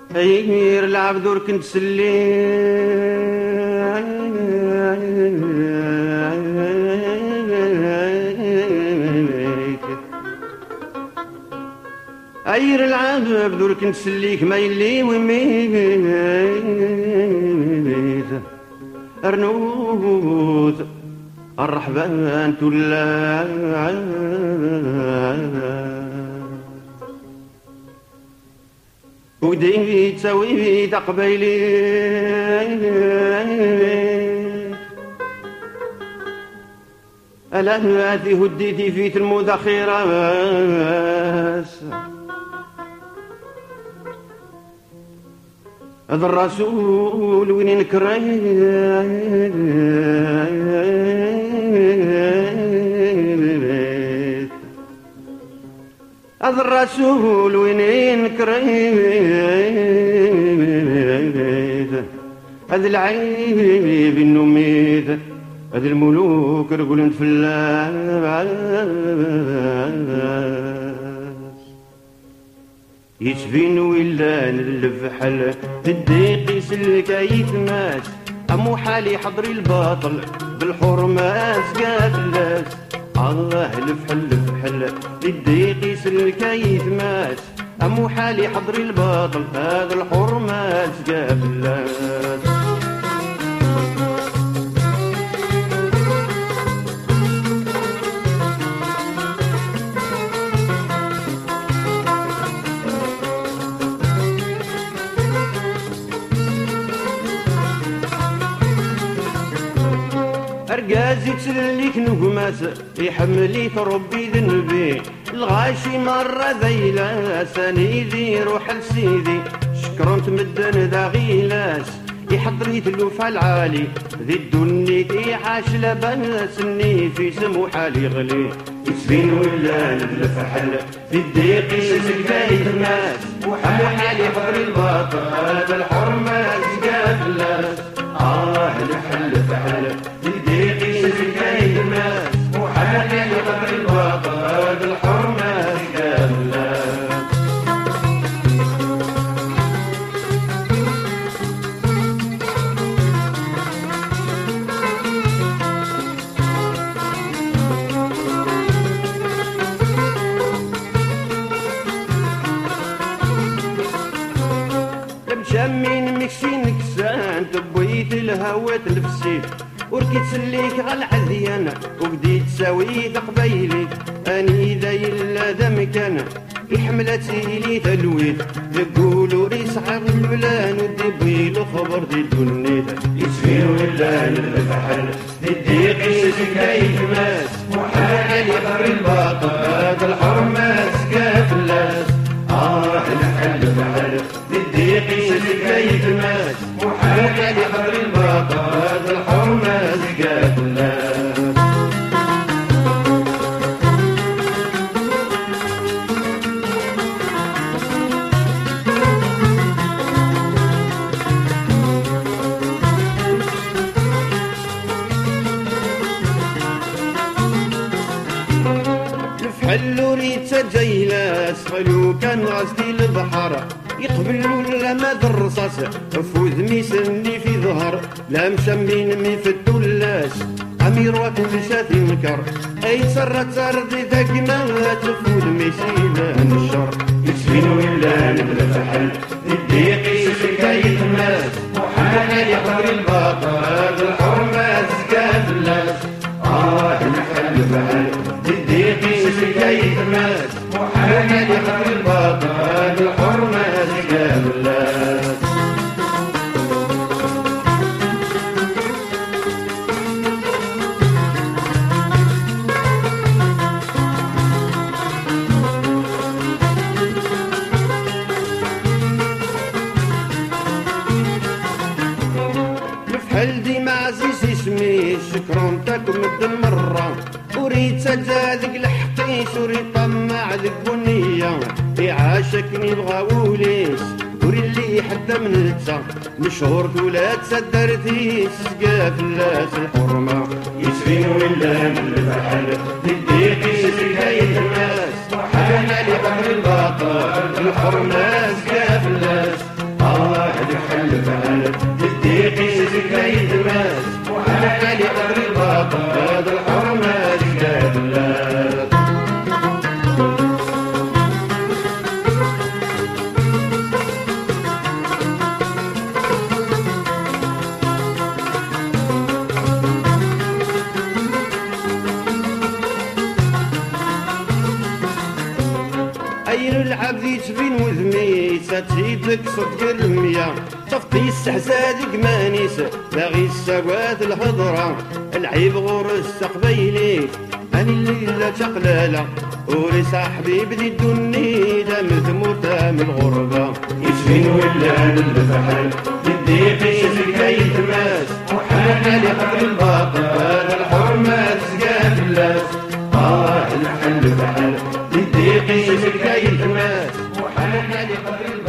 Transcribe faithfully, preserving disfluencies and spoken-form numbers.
أيمير العبد وركنت سلي أير العبد وركنت سليك ما يلي وميت أرنوت الرحبان تلا ودي تسوي تقبيلي ألا هاتي هديتي في تلمود خيرا هذا الرسول وين نكريت هذا الرسول وين نكريت هذا العيب النميت هذا الملوك رجل فلاس يسفين ولا نلف حل الضيق يسلك يتماس أمو حالي حضري الباطل بالحرمات قافلاس الله الفحل الفحل الضيق يسلك يتماس أمو حالي حضري الباطل هذا الحرمات قافلاس أرقازي تسليك نقماس يحملي تربي ذنبي الغاشي مرة ذيلا سنيدي روح لسيدي شكرا تمدن ذا غيلاس يحضري تلوف العالي ذي الدنيا عاش لباس اني في سمو حالي غلي يسفين ولا نلف حل في الضيق يسلك يتماس وحمو حالي حضري الباطل هذا الحرمات قافلاس آه الحل فحل وحالي قبر الباطل الحرمة كاملة مشامين مكسين كسان تبويت الهوى تلفسي وركيت سليك غالعذيانة وبديت ساوي قبيلي اني ذا يلا ذا مكان الحملة لي تلويت يقولوا ريسع البلان ودي خبر دي الدنيا يسفين ولا نلفحل الضيق يسلك يتماس وحالي قبر الباطل هذا الحرمات قافلاس آه الحل فحل الضيق يسلك يتماس وحالي قبر الباطل هذا الحرمات قافلاس حلو ريت جيلاس خلو كان غزتي البحر يقبلوا لما الرصاص فوز ميسني في ظهر لا مشمين مي في الدلاس امير وكمشات ينكر اي سرت سردي ذاك ما تفوز ميسينا الشر يسفين ولا نبدا فحل الضيق يسلك يتماس وحالي يقبر الباطل هذا الحرمات قافلاس اه نحل فحل الضيق يسلك يتماس وحالي يقبر الباطل هذا الحرمات قافلاس الفحل ديما عزيز اسمي شكرا تاكم مد مرة وريد سجادك الحقيس وريد طمع ذك بنية يعاشكني بغاوليس وريد اللي حتى من التا مشهور ولا تصدرتيس قافلاس الحرمة يسفين ولا من الفحل الضيق يسلك يتماس وحالي قبر الباطل الحرمة قافلاس الحل فعل يديقي سكة يتماس وعلى حالي قدر الباطل هذا الحرمة زكاة الناس. أين العبد يتبين وذمي ساتيدك صدق المية صفتي السحسادك مانيس باغي السواد الهضرة العيب غور السقبيلي أني الليلة تقلالة وري صاحبي بدي الدني دام ثموتا من الغربة يتبين ولا الفحل يدي سكة يتماس وحالي قدر الباطل هذا الحرمة زكاة الناس. آه الحل فحل يديقي سكة يتماس وحالي قدر